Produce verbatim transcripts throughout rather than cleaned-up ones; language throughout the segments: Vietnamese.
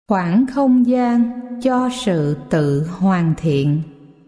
Khoảng không gian cho sự tự hoàn thiện.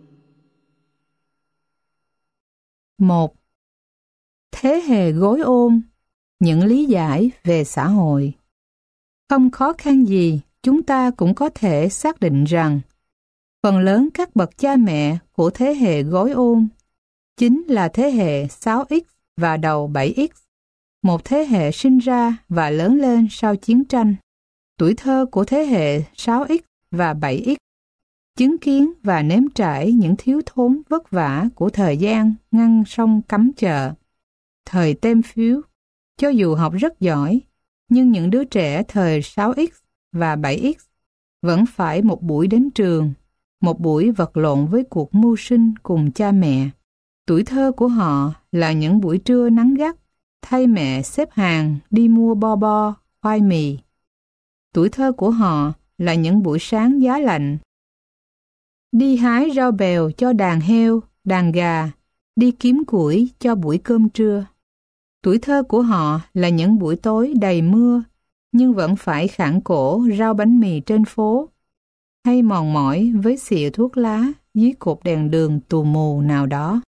Một. Thế hệ gối ôm, những lý giải về xã hội. Không khó khăn gì, chúng ta cũng có thể xác định rằng phần lớn các bậc cha mẹ của thế hệ gối ôm chính là thế hệ sáu x và đầu bảy x, một thế hệ sinh ra và lớn lên sau chiến tranh. Tuổi thơ của thế hệ sáu x và bảy x chứng kiến và nếm trải những thiếu thốn vất vả của thời gian ngăn sông cấm chợ, thời tem phiếu. Cho dù học rất giỏi, nhưng những đứa trẻ thời sáu x và bảy x vẫn phải một buổi đến trường, một buổi vật lộn với cuộc mưu sinh cùng cha mẹ. Tuổi thơ của họ là những buổi trưa nắng gắt, thay mẹ xếp hàng đi mua bo bo, khoai mì. Tuổi thơ của họ là những buổi sáng giá lạnh, đi hái rau bèo cho đàn heo, đàn gà, đi kiếm củi cho buổi cơm trưa. Tuổi thơ của họ là những buổi tối đầy mưa, nhưng vẫn phải khản cổ rau bánh mì trên phố, hay mòn mỏi với xịa thuốc lá dưới cột đèn đường tù mù nào đó.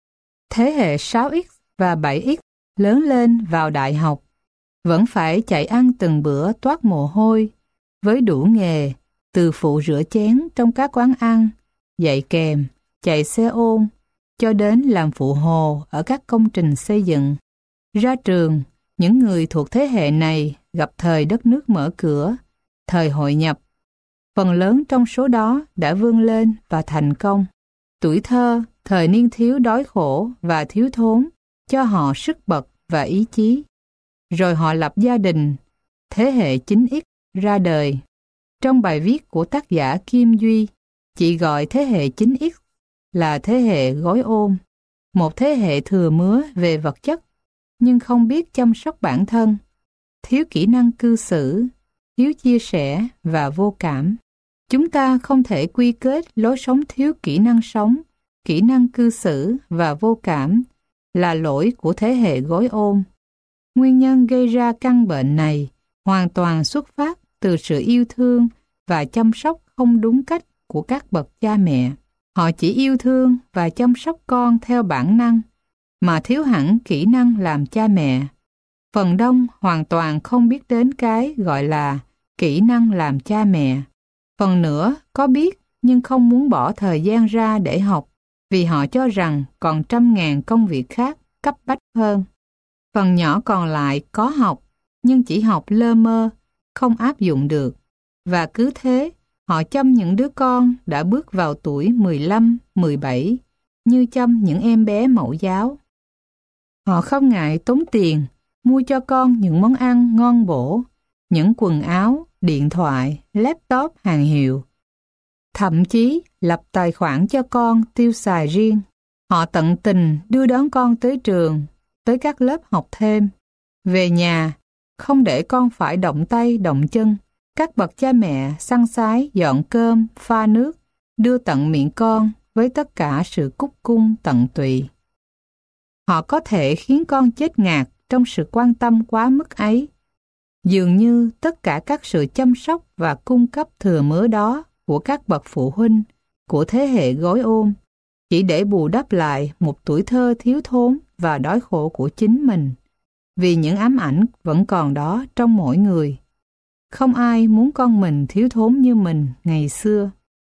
Thế hệ sáu x và bảy x lớn lên vào đại học, vẫn phải chạy ăn từng bữa toát mồ hôi, với đủ nghề, từ phụ rửa chén trong các quán ăn, dạy kèm, chạy xe ôm, cho đến làm phụ hồ ở các công trình xây dựng. Ra trường, những người thuộc thế hệ này gặp thời đất nước mở cửa, thời hội nhập. Phần lớn trong số đó đã vươn lên và thành công. Tuổi thơ, thời niên thiếu đói khổ và thiếu thốn, cho họ sức bật và ý chí. Rồi họ lập gia đình, thế hệ chín x ra đời. Trong bài viết của tác giả Kim Duy, chị gọi thế hệ chín x là thế hệ gối ôm, một thế hệ thừa mứa về vật chất, nhưng không biết chăm sóc bản thân, thiếu kỹ năng cư xử, thiếu chia sẻ và vô cảm. Chúng ta không thể quy kết lối sống thiếu kỹ năng sống, kỹ năng cư xử và vô cảm là lỗi của thế hệ gối ôm. Nguyên nhân gây ra căn bệnh này hoàn toàn xuất phát từ sự yêu thương và chăm sóc không đúng cách của các bậc cha mẹ. Họ chỉ yêu thương và chăm sóc con theo bản năng, mà thiếu hẳn kỹ năng làm cha mẹ. Phần đông hoàn toàn không biết đến cái gọi là kỹ năng làm cha mẹ. Phần nữa có biết nhưng không muốn bỏ thời gian ra để học, vì họ cho rằng còn trăm ngàn công việc khác cấp bách hơn. Phần nhỏ còn lại có học, nhưng chỉ học lơ mơ, không áp dụng được. Và cứ thế, họ chăm những đứa con đã bước vào tuổi mười lăm, mười bảy, như chăm những em bé mẫu giáo. Họ không ngại tốn tiền, mua cho con những món ăn ngon bổ, những quần áo, điện thoại, laptop hàng hiệu. Thậm chí lập tài khoản cho con tiêu xài riêng. Họ tận tình đưa đón con tới trường, tới các lớp học thêm. Về nhà, không để con phải động tay động chân. Các bậc cha mẹ săn sái dọn cơm, pha nước, đưa tận miệng con với tất cả sự cúc cung tận tụy. Họ có thể khiến con chết ngạt trong sự quan tâm quá mức ấy. Dường như tất cả các sự chăm sóc và cung cấp thừa mứa đó của các bậc phụ huynh của thế hệ gối ôm chỉ để bù đắp lại một tuổi thơ thiếu thốn và đói khổ của chính mình, vì những ám ảnh vẫn còn đó trong mỗi người. Không ai muốn con mình thiếu thốn như mình ngày xưa.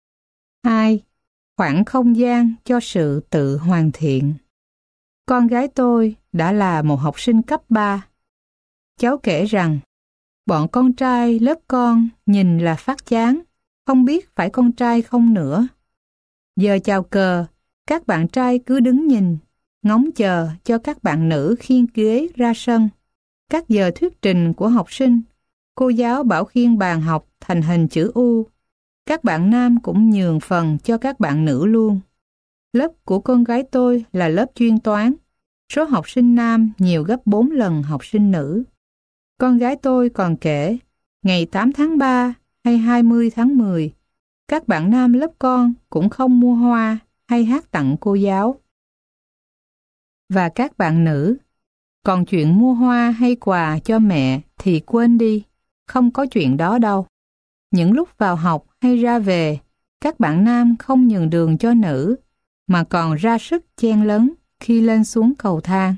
Hai. Khoảng không gian cho sự tự hoàn thiện. Con gái tôi đã là một học sinh cấp ba. Cháu kể rằng, bọn con trai lớp con nhìn là phát chán, không biết phải con trai không nữa. Giờ chào cờ, các bạn trai cứ đứng nhìn, ngóng chờ cho các bạn nữ khiêng ghế ra sân. Các giờ thuyết trình của học sinh, cô giáo bảo khiêng bàn học thành hình chữ U. Các bạn nam cũng nhường phần cho các bạn nữ luôn. Lớp của con gái tôi là lớp chuyên toán. Số học sinh nam nhiều gấp bốn lần học sinh nữ. Con gái tôi còn kể, ngày tám tháng ba hay hai mươi tháng mười, các bạn nam lớp con cũng không mua hoa hay hát tặng cô giáo. Và các bạn nữ, còn chuyện mua hoa hay quà cho mẹ thì quên đi, không có chuyện đó đâu. Những lúc vào học hay ra về, các bạn nam không nhường đường cho nữ, mà còn ra sức chen lấn khi lên xuống cầu thang.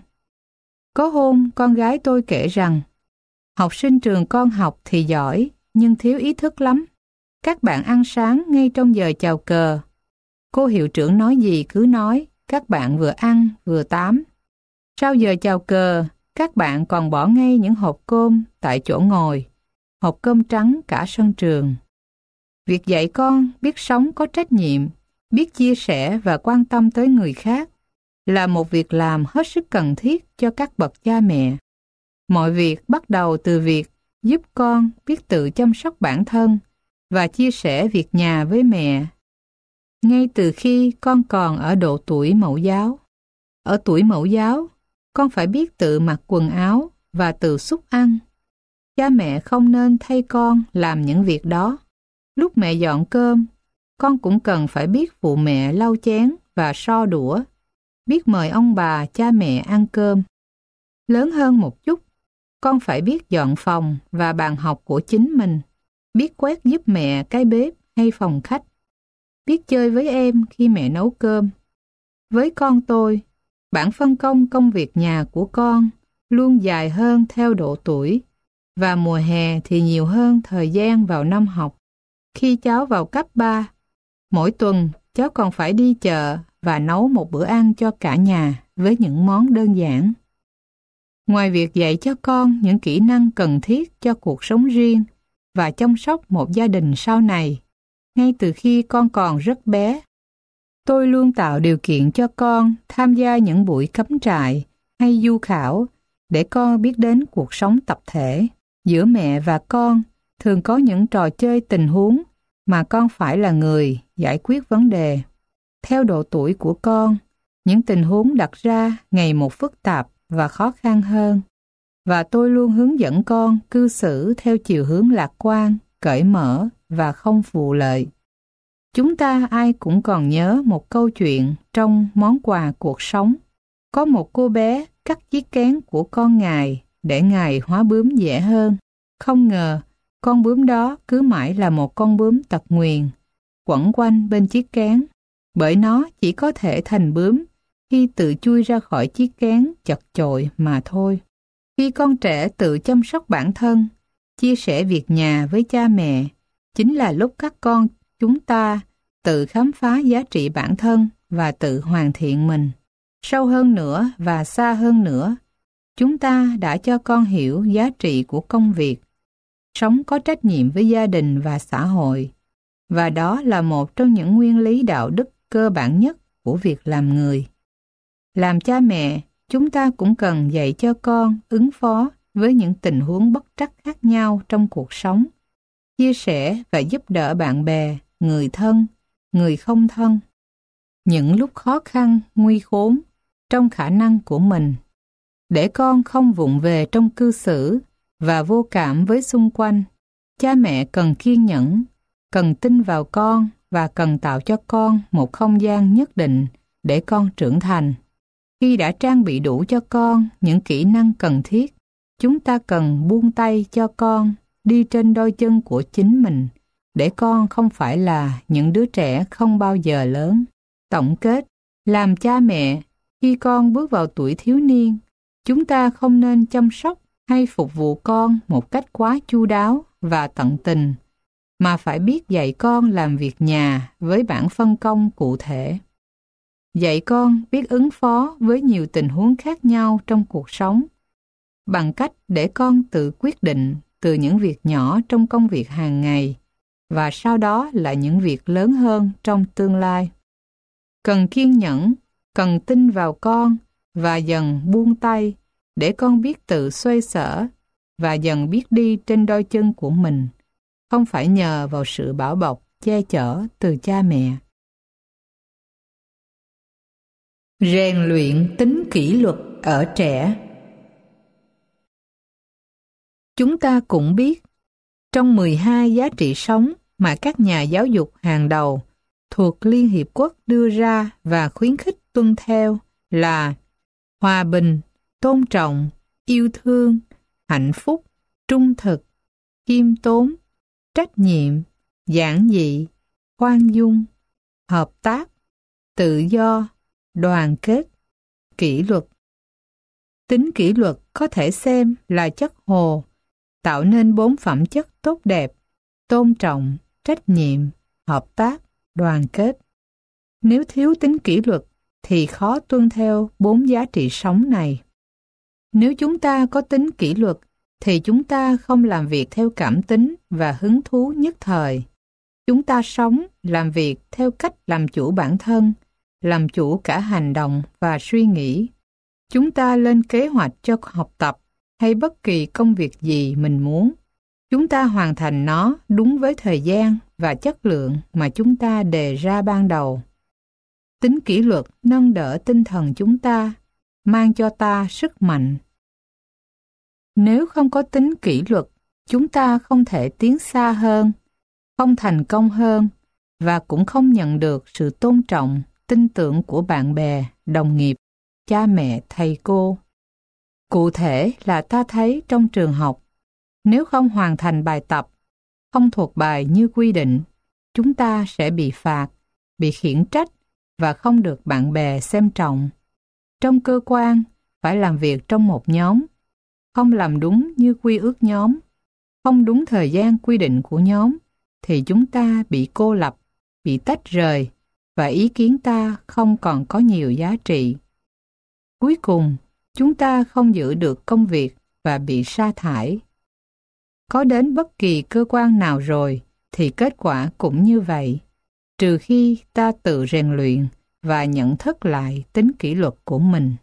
Có hôm con gái tôi kể rằng, học sinh trường con học thì giỏi, nhưng thiếu ý thức lắm. Các bạn ăn sáng ngay trong giờ chào cờ. Cô hiệu trưởng nói gì cứ nói, các bạn vừa ăn vừa tám. Sau giờ chào cờ, các bạn còn bỏ ngay những hộp cơm tại chỗ ngồi, hộp cơm trắng cả sân trường. Việc dạy con biết sống có trách nhiệm, biết chia sẻ và quan tâm tới người khác là một việc làm hết sức cần thiết cho các bậc cha mẹ. Mọi việc bắt đầu từ việc giúp con biết tự chăm sóc bản thân và chia sẻ việc nhà với mẹ, ngay từ khi con còn ở độ tuổi mẫu giáo. Ở tuổi mẫu giáo, con phải biết tự mặc quần áo và tự xúc ăn. Cha mẹ không nên thay con làm những việc đó. Lúc mẹ dọn cơm, con cũng cần phải biết phụ mẹ lau chén và so đũa, biết mời ông bà cha mẹ ăn cơm. Lớn hơn một chút, con phải biết dọn phòng và bàn học của chính mình, biết quét giúp mẹ cái bếp hay phòng khách, biết chơi với em khi mẹ nấu cơm. Với con tôi, bảng phân công công việc nhà của con luôn dài hơn theo độ tuổi, và mùa hè thì nhiều hơn thời gian vào năm học. Khi cháu vào cấp ba, mỗi tuần cháu còn phải đi chợ và nấu một bữa ăn cho cả nhà với những món đơn giản. Ngoài việc dạy cho con những kỹ năng cần thiết cho cuộc sống riêng và chăm sóc một gia đình sau này, ngay từ khi con còn rất bé, tôi luôn tạo điều kiện cho con tham gia những buổi cắm trại hay du khảo để con biết đến cuộc sống tập thể. Giữa mẹ và con thường có những trò chơi tình huống mà con phải là người giải quyết vấn đề. Theo độ tuổi của con, những tình huống đặt ra ngày một phức tạp và khó khăn hơn, và tôi luôn hướng dẫn con cư xử theo chiều hướng lạc quan, cởi mở và không vụ lợi. Chúng ta ai cũng còn nhớ một câu chuyện trong Món quà cuộc sống. Có một cô bé cắt chiếc kén của con ngài để ngài hóa bướm dễ hơn. Không ngờ, con bướm đó cứ mãi là một con bướm tật nguyền, quẩn quanh bên chiếc kén, bởi nó chỉ có thể thành bướm khi tự chui ra khỏi chiếc kén chật chội mà thôi. Khi con trẻ tự chăm sóc bản thân, chia sẻ việc nhà với cha mẹ, chính là lúc các con chúng ta tự khám phá giá trị bản thân và tự hoàn thiện mình. Sâu hơn nữa và xa hơn nữa, chúng ta đã cho con hiểu giá trị của công việc, sống có trách nhiệm với gia đình và xã hội, và đó là một trong những nguyên lý đạo đức cơ bản nhất của việc làm người. Làm cha mẹ, chúng ta cũng cần dạy cho con ứng phó với những tình huống bất trắc khác nhau trong cuộc sống, chia sẻ và giúp đỡ bạn bè, người thân, người không thân. Những lúc khó khăn, nguy khốn trong khả năng của mình, để con không vụng về trong cư xử và vô cảm với xung quanh, cha mẹ cần kiên nhẫn, cần tin vào con và cần tạo cho con một không gian nhất định để con trưởng thành. Khi đã trang bị đủ cho con những kỹ năng cần thiết, chúng ta cần buông tay cho con đi trên đôi chân của chính mình, để con không phải là những đứa trẻ không bao giờ lớn. Tổng kết, làm cha mẹ, khi con bước vào tuổi thiếu niên, chúng ta không nên chăm sóc hay phục vụ con một cách quá chu đáo và tận tình, mà phải biết dạy con làm việc nhà với bảng phân công cụ thể. Dạy con biết ứng phó với nhiều tình huống khác nhau trong cuộc sống, bằng cách để con tự quyết định từ những việc nhỏ trong công việc hàng ngày, và sau đó là những việc lớn hơn trong tương lai. Cần kiên nhẫn, cần tin vào con và dần buông tay để con biết tự xoay sở và dần biết đi trên đôi chân của mình, không phải nhờ vào sự bảo bọc, che chở từ cha mẹ. Rèn luyện tính kỷ luật ở trẻ. Chúng ta cũng biết, trong mười hai giá trị sống mà các nhà giáo dục hàng đầu thuộc Liên Hiệp Quốc đưa ra và khuyến khích tuân theo là hòa bình, tôn trọng, yêu thương, hạnh phúc, trung thực, khiêm tốn, trách nhiệm, giản dị, khoan dung, hợp tác, tự do, đoàn kết, kỷ luật. Tính kỷ luật có thể xem là chất hồ, tạo nên bốn phẩm chất tốt đẹp: tôn trọng, trách nhiệm, hợp tác, đoàn kết. Nếu thiếu tính kỷ luật thì khó tuân theo bốn giá trị sống này. Nếu chúng ta có tính kỷ luật thì chúng ta không làm việc theo cảm tính và hứng thú nhất thời. Chúng ta sống, làm việc theo cách làm chủ bản thân, làm chủ cả hành động và suy nghĩ. Chúng ta lên kế hoạch cho học tập hay bất kỳ công việc gì mình muốn. Chúng ta hoàn thành nó đúng với thời gian và chất lượng mà chúng ta đề ra ban đầu. Tính kỷ luật nâng đỡ tinh thần chúng ta, mang cho ta sức mạnh. Nếu không có tính kỷ luật, chúng ta không thể tiến xa hơn, không thành công hơn và cũng không nhận được sự tôn trọng, tin tưởng của bạn bè, đồng nghiệp, cha mẹ, thầy cô. Cụ thể là ta thấy trong trường học, nếu không hoàn thành bài tập, không thuộc bài như quy định, chúng ta sẽ bị phạt, bị khiển trách và không được bạn bè xem trọng. Trong cơ quan, phải làm việc trong một nhóm, không làm đúng như quy ước nhóm, không đúng thời gian quy định của nhóm, thì chúng ta bị cô lập, bị tách rời và ý kiến ta không còn có nhiều giá trị. Cuối cùng, chúng ta không giữ được công việc và bị sa thải. Có đến bất kỳ cơ quan nào rồi thì kết quả cũng như vậy, trừ khi ta tự rèn luyện và nhận thức lại tính kỷ luật của mình.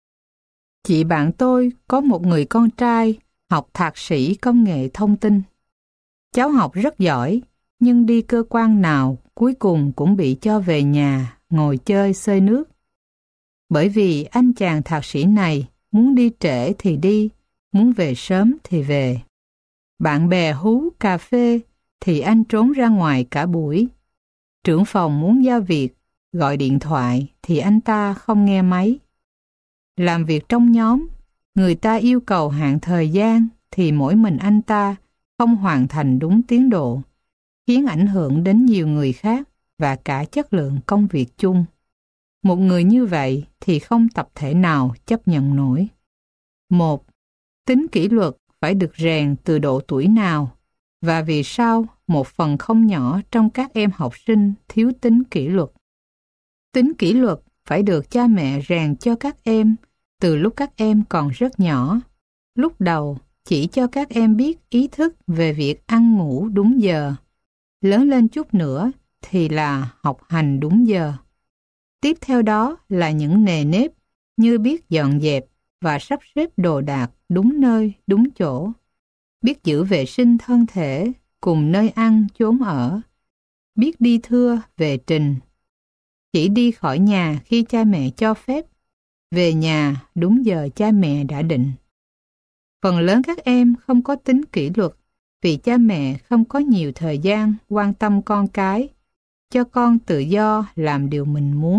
Chị bạn tôi có một người con trai học thạc sĩ công nghệ thông tin. Cháu học rất giỏi, nhưng đi cơ quan nào cuối cùng cũng bị cho về nhà ngồi chơi xơi nước. Bởi vì anh chàng thạc sĩ này muốn đi trễ thì đi, muốn về sớm thì về. Bạn bè hú cà phê thì anh trốn ra ngoài cả buổi. Trưởng phòng muốn giao việc, gọi điện thoại thì anh ta không nghe máy. Làm việc trong nhóm, người ta yêu cầu hạn thời gian thì mỗi mình anh ta không hoàn thành đúng tiến độ, khiến ảnh hưởng đến nhiều người khác và cả chất lượng công việc chung. Một người như vậy thì không tập thể nào chấp nhận nổi. Một, tính kỷ luật phải được rèn từ độ tuổi nào và vì sao một phần không nhỏ trong các em học sinh thiếu tính kỷ luật. Tính kỷ luật phải được cha mẹ rèn cho các em từ lúc các em còn rất nhỏ. Lúc đầu chỉ cho các em biết ý thức về việc ăn ngủ đúng giờ. Lớn lên chút nữa thì là học hành đúng giờ. Tiếp theo đó là những nề nếp như biết dọn dẹp và sắp xếp đồ đạc đúng nơi, đúng chỗ. Biết giữ vệ sinh thân thể cùng nơi ăn, chốn ở. Biết đi thưa, về trình. Chỉ đi khỏi nhà khi cha mẹ cho phép. Về nhà đúng giờ cha mẹ đã định. Phần lớn các em không có tính kỷ luật vì cha mẹ không có nhiều thời gian quan tâm con cái, cho con tự do làm điều mình muốn.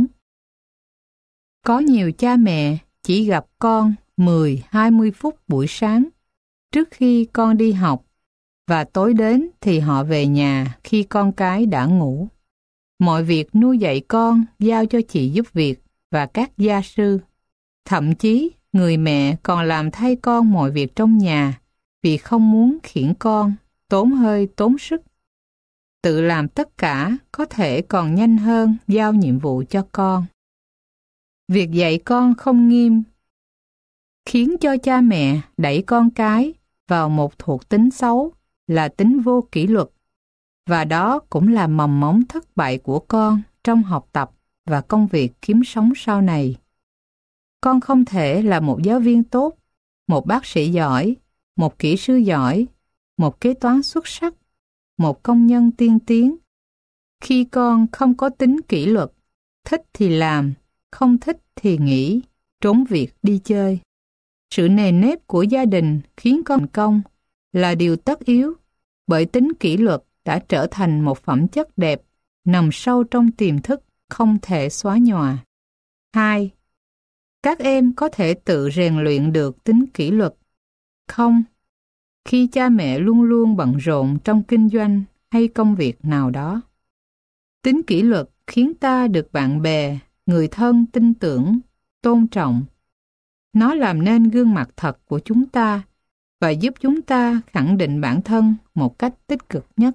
Có nhiều cha mẹ chỉ gặp con mười đến hai mươi phút buổi sáng trước khi con đi học và tối đến thì họ về nhà khi con cái đã ngủ. Mọi việc nuôi dạy con giao cho chị giúp việc và các gia sư. Thậm chí người mẹ còn làm thay con mọi việc trong nhà vì không muốn khiển con, tốn hơi tốn sức. Tự làm tất cả có thể còn nhanh hơn giao nhiệm vụ cho con. Việc dạy con không nghiêm khiến cho cha mẹ đẩy con cái vào một thuộc tính xấu là tính vô kỷ luật, và đó cũng là mầm mống thất bại của con trong học tập và công việc kiếm sống sau này. Con không thể là một giáo viên tốt, một bác sĩ giỏi, một kỹ sư giỏi, một kế toán xuất sắc, một công nhân tiên tiến. Khi con không có tính kỷ luật, thích thì làm, không thích thì nghỉ, trốn việc đi chơi. Sự nề nếp của gia đình khiến con thành công là điều tất yếu, bởi tính kỷ luật đã trở thành một phẩm chất đẹp nằm sâu trong tiềm thức không thể xóa nhòa. Hai, các em có thể tự rèn luyện được tính kỷ luật. Không, khi cha mẹ luôn luôn bận rộn trong kinh doanh hay công việc nào đó. Tính kỷ luật khiến ta được bạn bè, người thân tin tưởng, tôn trọng. Nó làm nên gương mặt thật của chúng ta và giúp chúng ta khẳng định bản thân một cách tích cực nhất.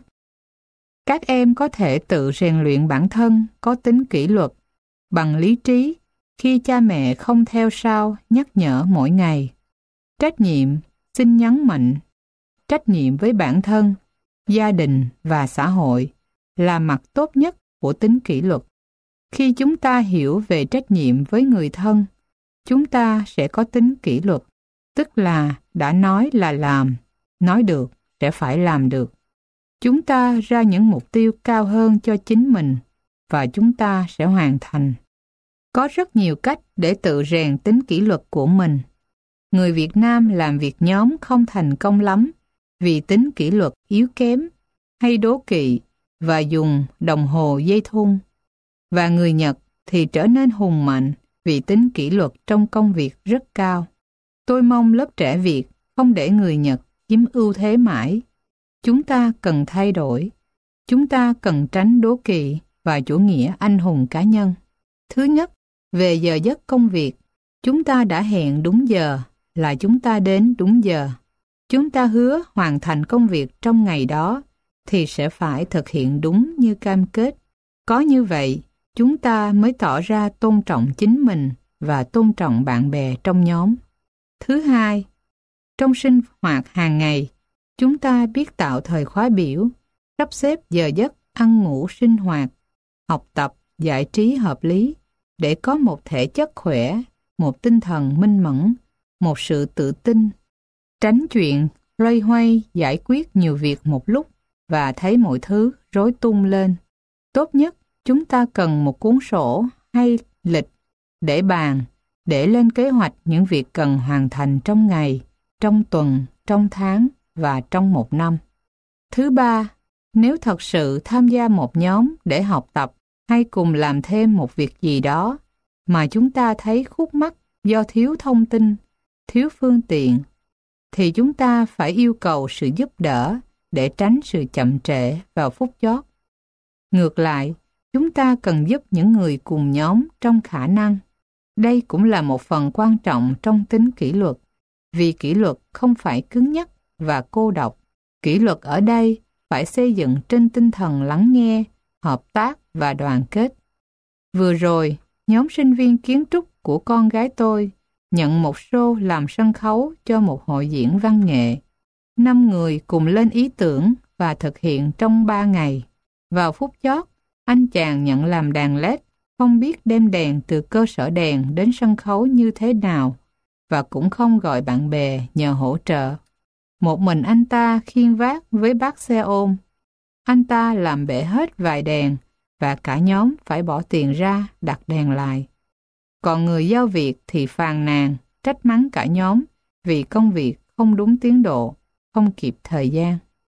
Các em có thể tự rèn luyện bản thân có tính kỷ luật bằng lý trí khi cha mẹ không theo sau nhắc nhở mỗi ngày. Trách nhiệm, xin nhấn mạnh, trách nhiệm với bản thân, gia đình và xã hội là mặt tốt nhất của tính kỷ luật. Khi chúng ta hiểu về trách nhiệm với người thân, chúng ta sẽ có tính kỷ luật, tức là đã nói là làm, nói được sẽ phải làm được. Chúng ta ra những mục tiêu cao hơn cho chính mình và chúng ta sẽ hoàn thành. Có rất nhiều cách để tự rèn tính kỷ luật của mình. Người Việt Nam làm việc nhóm không thành công lắm vì tính kỷ luật yếu kém, hay đố kỵ và dùng đồng hồ dây thun. Và người Nhật thì trở nên hùng mạnh vì tính kỷ luật trong công việc rất cao. Tôi mong lớp trẻ Việt không để người Nhật chiếm ưu thế mãi. Chúng ta cần thay đổi. Chúng ta cần tránh đố kỵ và chủ nghĩa anh hùng cá nhân. Thứ nhất, về giờ giấc công việc, chúng ta đã hẹn đúng giờ là chúng ta đến đúng giờ. Chúng ta hứa hoàn thành công việc trong ngày đó thì sẽ phải thực hiện đúng như cam kết. Có như vậy, chúng ta mới tỏ ra tôn trọng chính mình và tôn trọng bạn bè trong nhóm. Thứ hai, trong sinh hoạt hàng ngày, chúng ta biết tạo thời khóa biểu, sắp xếp giờ giấc ăn ngủ sinh hoạt, học tập, giải trí hợp lý để có một thể chất khỏe, một tinh thần minh mẫn, một sự tự tin, tránh chuyện loay hoay giải quyết nhiều việc một lúc và thấy mọi thứ rối tung lên. Tốt nhất, chúng ta cần một cuốn sổ hay lịch để bàn, để lên kế hoạch những việc cần hoàn thành trong ngày, trong tuần, trong tháng và trong một năm. Thứ ba, nếu thật sự tham gia một nhóm để học tập hay cùng làm thêm một việc gì đó mà chúng ta thấy khúc mắc do thiếu thông tin, thiếu phương tiện, thì chúng ta phải yêu cầu sự giúp đỡ để tránh sự chậm trễ vào phút chót. Ngược lại, chúng ta cần giúp những người cùng nhóm trong khả năng. Đây cũng là một phần quan trọng trong tính kỷ luật, vì kỷ luật không phải cứng nhắc và cô độc. Kỷ luật ở đây phải xây dựng trên tinh thần lắng nghe, hợp tác và đoàn kết. Vừa rồi, nhóm sinh viên kiến trúc của con gái tôi nhận một show làm sân khấu cho một hội diễn văn nghệ. Năm người cùng lên ý tưởng và thực hiện trong ba ngày. Vào phút chót, anh chàng nhận làm đàn led, không biết đem đèn từ cơ sở đèn đến sân khấu như thế nào và cũng không gọi bạn bè nhờ hỗ trợ. Một mình anh ta khiêng vác với bác xe ôm. Anh ta làm bể hết vài đèn và cả nhóm phải bỏ tiền ra đặt đèn lại. Còn người giao việc thì phàn nàn, trách mắng cả nhóm vì công việc không đúng tiến độ, không kịp thời gian.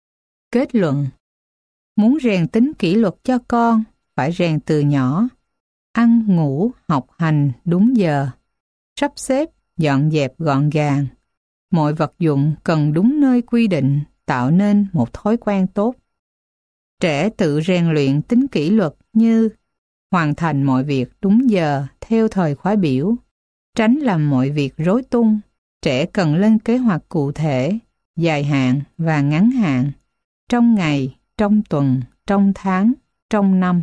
Kết luận: muốn rèn tính kỷ luật cho con, phải rèn từ nhỏ. Ăn, ngủ, học hành đúng giờ. Sắp xếp, dọn dẹp gọn gàng. Mọi vật dụng cần đúng nơi quy định, tạo nên một thói quen tốt. Trẻ tự rèn luyện tính kỷ luật như hoàn thành mọi việc đúng giờ theo thời khóa biểu, tránh làm mọi việc rối tung. Trẻ cần lên kế hoạch cụ thể, dài hạn và ngắn hạn, trong ngày, trong tuần, trong tháng, trong năm.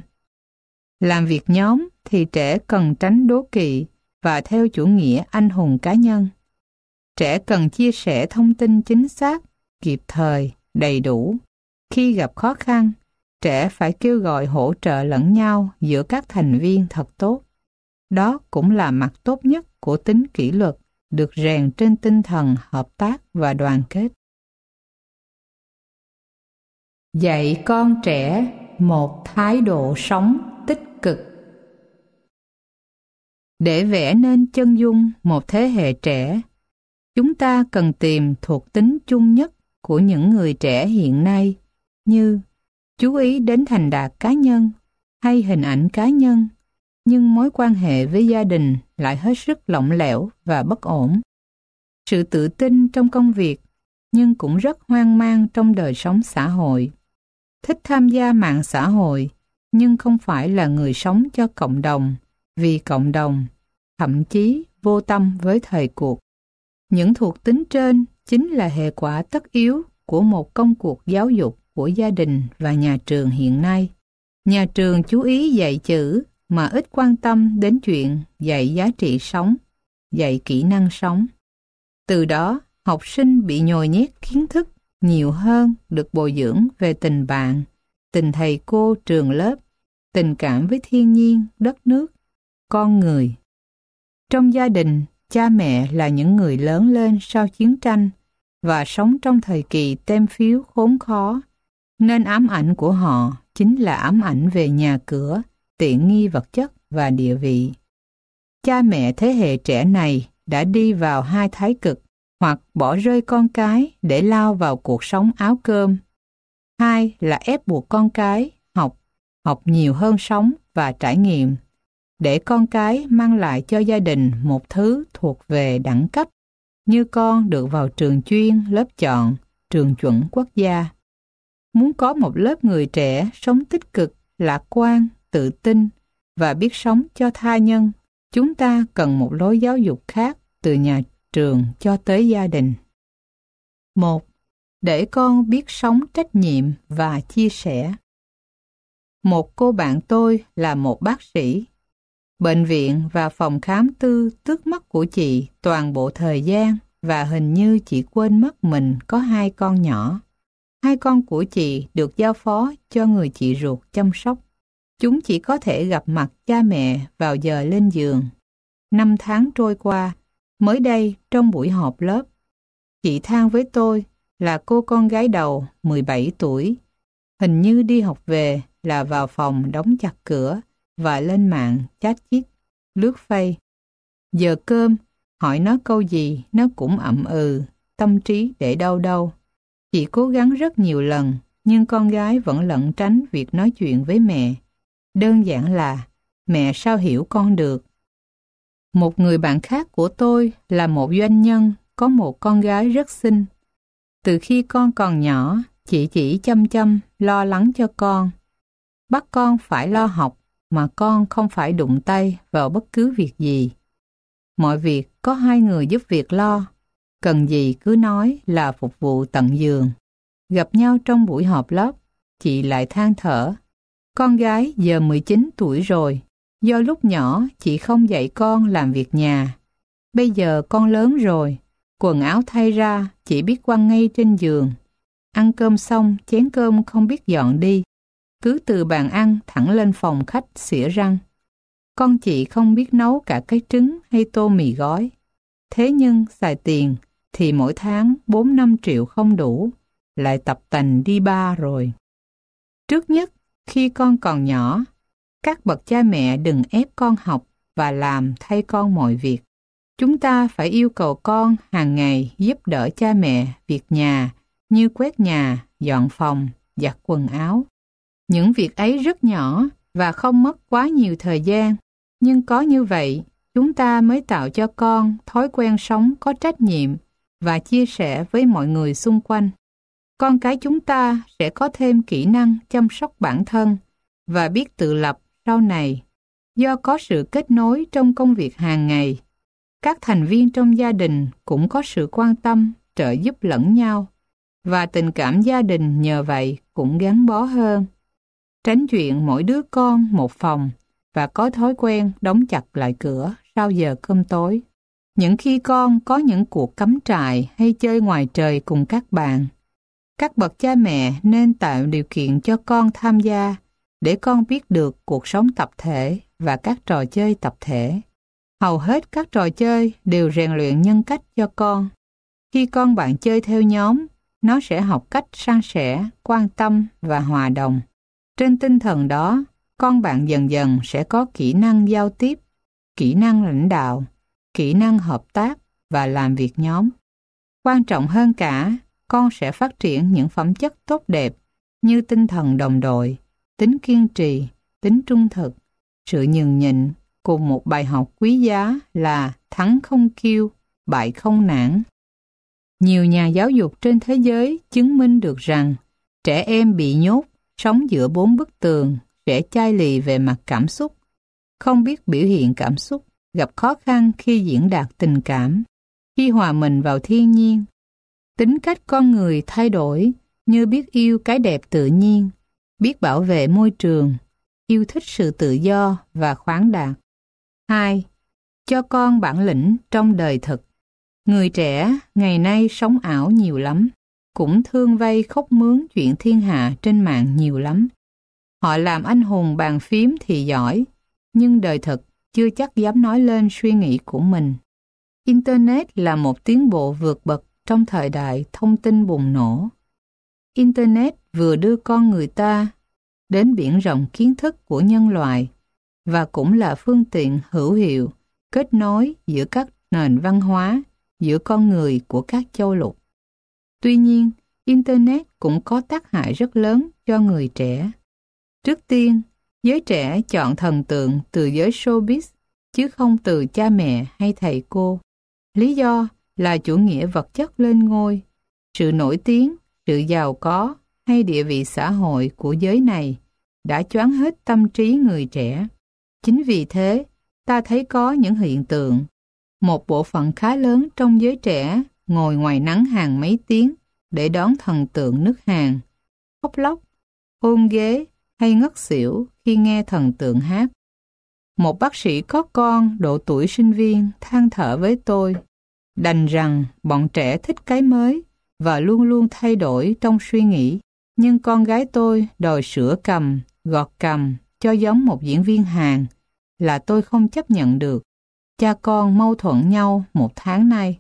Làm việc nhóm thì trẻ cần tránh đố kỵ và theo chủ nghĩa anh hùng cá nhân. Trẻ cần chia sẻ thông tin chính xác, kịp thời, đầy đủ. Khi gặp khó khăn, trẻ phải kêu gọi hỗ trợ lẫn nhau giữa các thành viên thật tốt. Đó cũng là mặt tốt nhất của tính kỷ luật, được rèn trên tinh thần hợp tác và đoàn kết. Dạy con trẻ một thái độ sống tích cực. Để vẽ nên chân dung một thế hệ trẻ, chúng ta cần tìm thuộc tính chung nhất của những người trẻ hiện nay như chú ý đến thành đạt cá nhân hay hình ảnh cá nhân, nhưng mối quan hệ với gia đình lại hết sức lỏng lẻo và bất ổn. Sự tự tin trong công việc, nhưng cũng rất hoang mang trong đời sống xã hội. thích tham gia mạng xã hội, nhưng không phải là người sống cho cộng đồng, vì cộng đồng, thậm chí vô tâm với thời cuộc. Những thuộc tính trên chính là hệ quả tất yếu của một công cuộc giáo dục của gia đình và nhà trường hiện nay. Nhà trường chú ý dạy chữ mà ít quan tâm đến chuyện dạy giá trị sống, dạy kỹ năng sống. Từ đó, học sinh bị nhồi nhét kiến thức nhiều hơn được bồi dưỡng về tình bạn, tình thầy cô trường lớp, tình cảm với thiên nhiên, đất nước, con người. Trong gia đình, cha mẹ là những người lớn lên sau chiến tranh và sống trong thời kỳ tem phiếu khốn khó, nên ám ảnh của họ chính là ám ảnh về nhà cửa, tiện nghi vật chất và địa vị. Cha mẹ thế hệ trẻ này đã đi vào hai thái cực, hoặc bỏ rơi con cái để lao vào cuộc sống áo cơm. Hai là ép buộc con cái học, học nhiều hơn sống và trải nghiệm, để con cái mang lại cho gia đình một thứ thuộc về đẳng cấp, như con được vào trường chuyên, lớp chọn, trường chuẩn quốc gia. Muốn có một lớp người trẻ sống tích cực, lạc quan, tự tin và biết sống cho tha nhân, chúng ta cần một lối giáo dục khác từ nhà trường cho tới gia đình. Một, để con biết sống trách nhiệm và chia sẻ. Một cô bạn tôi là một bác sĩ. Bệnh viện và phòng khám tư tước mất của chị toàn bộ thời gian và hình như chị quên mất mình có hai con nhỏ. Hai con của chị được giao phó cho người chị ruột chăm sóc. Chúng chỉ có thể gặp mặt cha mẹ vào giờ lên giường. Năm tháng trôi qua, mới đây trong buổi họp lớp, chị than với tôi là cô con gái đầu mười bảy tuổi, hình như đi học về là vào phòng đóng chặt cửa và lên mạng chat chít, lướt face. Giờ cơm, hỏi nó câu gì nó cũng ậm ừ, tâm trí để đâu đâu. Chị cố gắng rất nhiều lần, nhưng con gái vẫn lẩn tránh việc nói chuyện với mẹ. Đơn giản là, mẹ sao hiểu con được. Một người bạn khác của tôi là một doanh nhân, có một con gái rất xinh. Từ khi con còn nhỏ, chị chỉ chăm chăm lo lắng cho con. Bắt con phải lo học, mà con không phải đụng tay vào bất cứ việc gì. Mọi việc có hai người giúp việc lo, cần gì cứ nói là phục vụ tận giường. Gặp nhau trong buổi họp lớp, chị lại than thở. Con gái giờ mười chín tuổi rồi, do lúc nhỏ chị không dạy con làm việc nhà. Bây giờ con lớn rồi, quần áo thay ra chỉ biết quăng ngay trên giường. Ăn cơm xong chén cơm không biết dọn đi, cứ từ bàn ăn thẳng lên phòng khách xỉa răng. Con chị không biết nấu cả cái trứng hay tô mì gói. Thế nhưng xài tiền thì mỗi tháng bốn năm triệu không đủ, lại tập tành đi bar rồi. Trước nhất, khi con còn nhỏ, các bậc cha mẹ đừng ép con học và làm thay con mọi việc. Chúng ta phải yêu cầu con hàng ngày giúp đỡ cha mẹ việc nhà như quét nhà, dọn phòng, giặt quần áo. Những việc ấy rất nhỏ và không mất quá nhiều thời gian, nhưng có như vậy, chúng ta mới tạo cho con thói quen sống có trách nhiệm và chia sẻ với mọi người xung quanh. Con cái chúng ta sẽ có thêm kỹ năng chăm sóc bản thân và biết tự lập sau này. Do có sự kết nối trong công việc hàng ngày, các thành viên trong gia đình cũng có sự quan tâm, trợ giúp lẫn nhau, và tình cảm gia đình nhờ vậy cũng gắn bó hơn. Tránh chuyện mỗi đứa con một phòng và có thói quen đóng chặt lại cửa sau giờ cơm tối. Những khi con có những cuộc cắm trại hay chơi ngoài trời cùng các bạn, các bậc cha mẹ nên tạo điều kiện cho con tham gia để con biết được cuộc sống tập thể và các trò chơi tập thể. Hầu hết các trò chơi đều rèn luyện nhân cách cho con. Khi con bạn chơi theo nhóm, nó sẽ học cách san sẻ, quan tâm và hòa đồng. Trên tinh thần đó, con bạn dần dần sẽ có kỹ năng giao tiếp, kỹ năng lãnh đạo, kỹ năng hợp tác và làm việc nhóm. Quan trọng hơn cả, con sẽ phát triển những phẩm chất tốt đẹp như tinh thần đồng đội, tính kiên trì, tính trung thực, sự nhường nhịn, cùng một bài học quý giá là thắng không kiêu, bại không nản. Nhiều nhà giáo dục trên thế giới chứng minh được rằng trẻ em bị nhốt sống giữa bốn bức tường sẽ chai lì về mặt cảm xúc, không biết biểu hiện cảm xúc, gặp khó khăn khi diễn đạt tình cảm, khi hòa mình vào thiên nhiên. Tính cách con người thay đổi như biết yêu cái đẹp tự nhiên, biết bảo vệ môi trường, yêu thích sự tự do và khoáng đạt. Hai, cho con bản lĩnh trong đời thực. Người trẻ ngày nay sống ảo nhiều lắm, cũng thương vay khóc mướn chuyện thiên hạ trên mạng nhiều lắm. Họ làm anh hùng bàn phím thì giỏi, nhưng đời thực chưa chắc dám nói lên suy nghĩ của mình. Internet là một tiến bộ vượt bậc trong thời đại thông tin bùng nổ. Internet vừa đưa con người ta đến biển rộng kiến thức của nhân loại và cũng là phương tiện hữu hiệu kết nối giữa các nền văn hóa, giữa con người của các châu lục. Tuy nhiên, Internet cũng có tác hại rất lớn cho người trẻ. Trước tiên, giới trẻ chọn thần tượng từ giới showbiz chứ không từ cha mẹ hay thầy cô. Lý do là chủ nghĩa vật chất lên ngôi, sự nổi tiếng, sự giàu có hay địa vị xã hội của giới này đã choáng hết tâm trí người trẻ. Chính vì thế, ta thấy có những hiện tượng. Một bộ phận khá lớn trong giới trẻ ngồi ngoài nắng hàng mấy tiếng để đón thần tượng nước Hàn, khóc lóc, ôm ghế hay ngất xỉu khi nghe thần tượng hát. Một bác sĩ có con độ tuổi sinh viên than thở với tôi, đành rằng bọn trẻ thích cái mới và luôn luôn thay đổi trong suy nghĩ. Nhưng con gái tôi đòi sửa cằm, gọt cằm cho giống một diễn viên Hàn là tôi không chấp nhận được. Cha con mâu thuẫn nhau một tháng nay.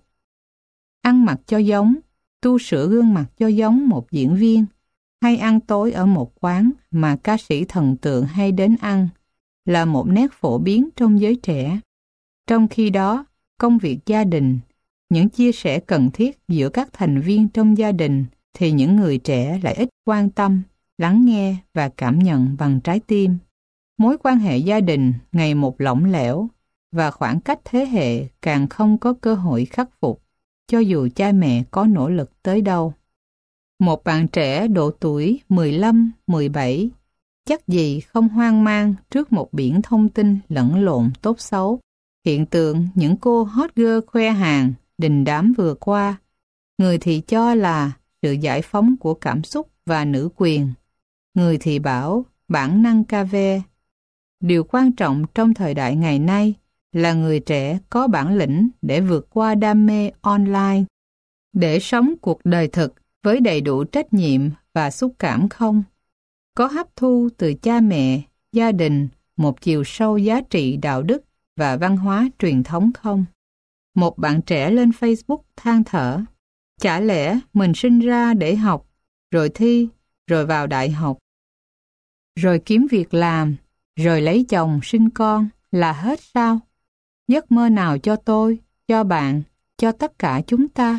Ăn mặc cho giống, tu sửa gương mặt cho giống một diễn viên, hay ăn tối ở một quán mà ca sĩ thần tượng hay đến ăn là một nét phổ biến trong giới trẻ. Trong khi đó, công việc gia đình, những chia sẻ cần thiết giữa các thành viên trong gia đình thì những người trẻ lại ít quan tâm, lắng nghe và cảm nhận bằng trái tim. Mối quan hệ gia đình ngày một lỏng lẻo và khoảng cách thế hệ càng không có cơ hội khắc phục, cho dù cha mẹ có nỗ lực tới đâu. Một bạn trẻ độ tuổi mười lăm, mười bảy chắc gì không hoang mang trước một biển thông tin lẫn lộn tốt xấu. Hiện tượng những cô hot girl khoe hàng đình đám vừa qua, người thì cho là sự giải phóng của cảm xúc và nữ quyền, người thì bảo bản năng ca ve. Điều quan trọng trong thời đại ngày nay là người trẻ có bản lĩnh để vượt qua đam mê online, để sống cuộc đời thực với đầy đủ trách nhiệm và xúc cảm không? Có hấp thu từ cha mẹ, gia đình một chiều sâu giá trị đạo đức và văn hóa truyền thống không? Một bạn trẻ lên Facebook than thở, chả lẽ mình sinh ra để học, rồi thi, rồi vào đại học, rồi kiếm việc làm, rồi lấy chồng sinh con là hết sao? Giấc mơ nào cho tôi, cho bạn, cho tất cả chúng ta?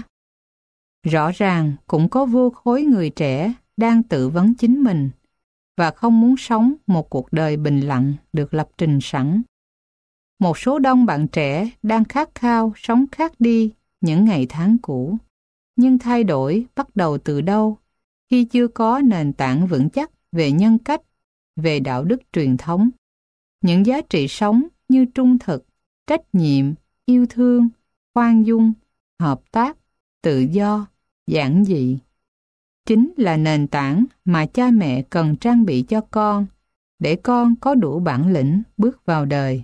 Rõ ràng cũng có vô khối người trẻ đang tự vấn chính mình và không muốn sống một cuộc đời bình lặng được lập trình sẵn. Một số đông bạn trẻ đang khát khao sống khác đi những ngày tháng cũ. Nhưng thay đổi bắt đầu từ đâu khi chưa có nền tảng vững chắc về nhân cách, về đạo đức truyền thống? Những giá trị sống như trung thực, trách nhiệm, yêu thương, khoan dung, hợp tác, tự do, giản dị chính là nền tảng mà cha mẹ cần trang bị cho con để con có đủ bản lĩnh bước vào đời.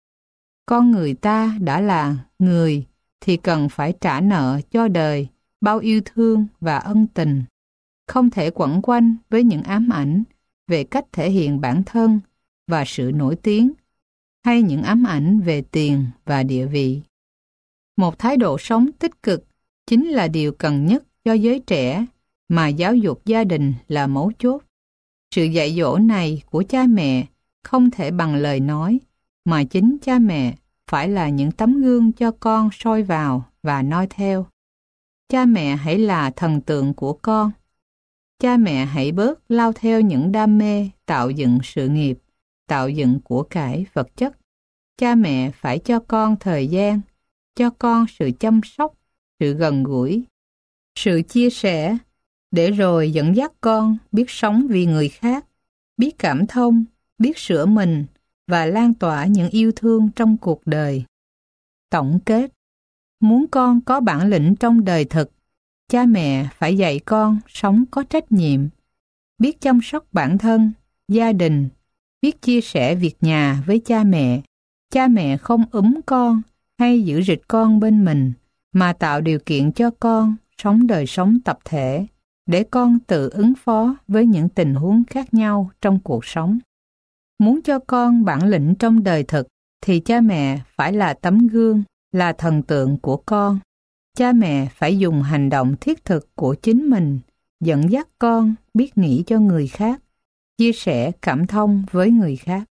Con người ta đã là người thì cần phải trả nợ cho đời bao yêu thương và ân tình, không thể quẩn quanh với những ám ảnh về cách thể hiện bản thân và sự nổi tiếng, hay những ám ảnh về tiền và địa vị. Một thái độ sống tích cực chính là điều cần nhất cho giới trẻ, mà giáo dục gia đình là mấu chốt. Sự dạy dỗ này của cha mẹ không thể bằng lời nói, mà chính cha mẹ phải là những tấm gương cho con soi vào và noi theo. Cha mẹ hãy là thần tượng của con. Cha mẹ hãy bớt lao theo những đam mê tạo dựng sự nghiệp, tạo dựng của cải vật chất. Cha mẹ phải cho con thời gian, cho con sự chăm sóc, sự gần gũi, sự chia sẻ, để rồi dẫn dắt con biết sống vì người khác, biết cảm thông, biết sửa mình và lan tỏa những yêu thương trong cuộc đời. Tổng kết, muốn con có bản lĩnh trong đời thực, cha mẹ phải dạy con sống có trách nhiệm, biết chăm sóc bản thân, gia đình, biết chia sẻ việc nhà với cha mẹ. Cha mẹ không úm con hay giữ rịch con bên mình, mà tạo điều kiện cho con sống đời sống tập thể, để con tự ứng phó với những tình huống khác nhau trong cuộc sống. Muốn cho con bản lĩnh trong đời thực, thì cha mẹ phải là tấm gương, là thần tượng của con. Cha mẹ phải dùng hành động thiết thực của chính mình, dẫn dắt con biết nghĩ cho người khác, chia sẻ cảm thông với người khác.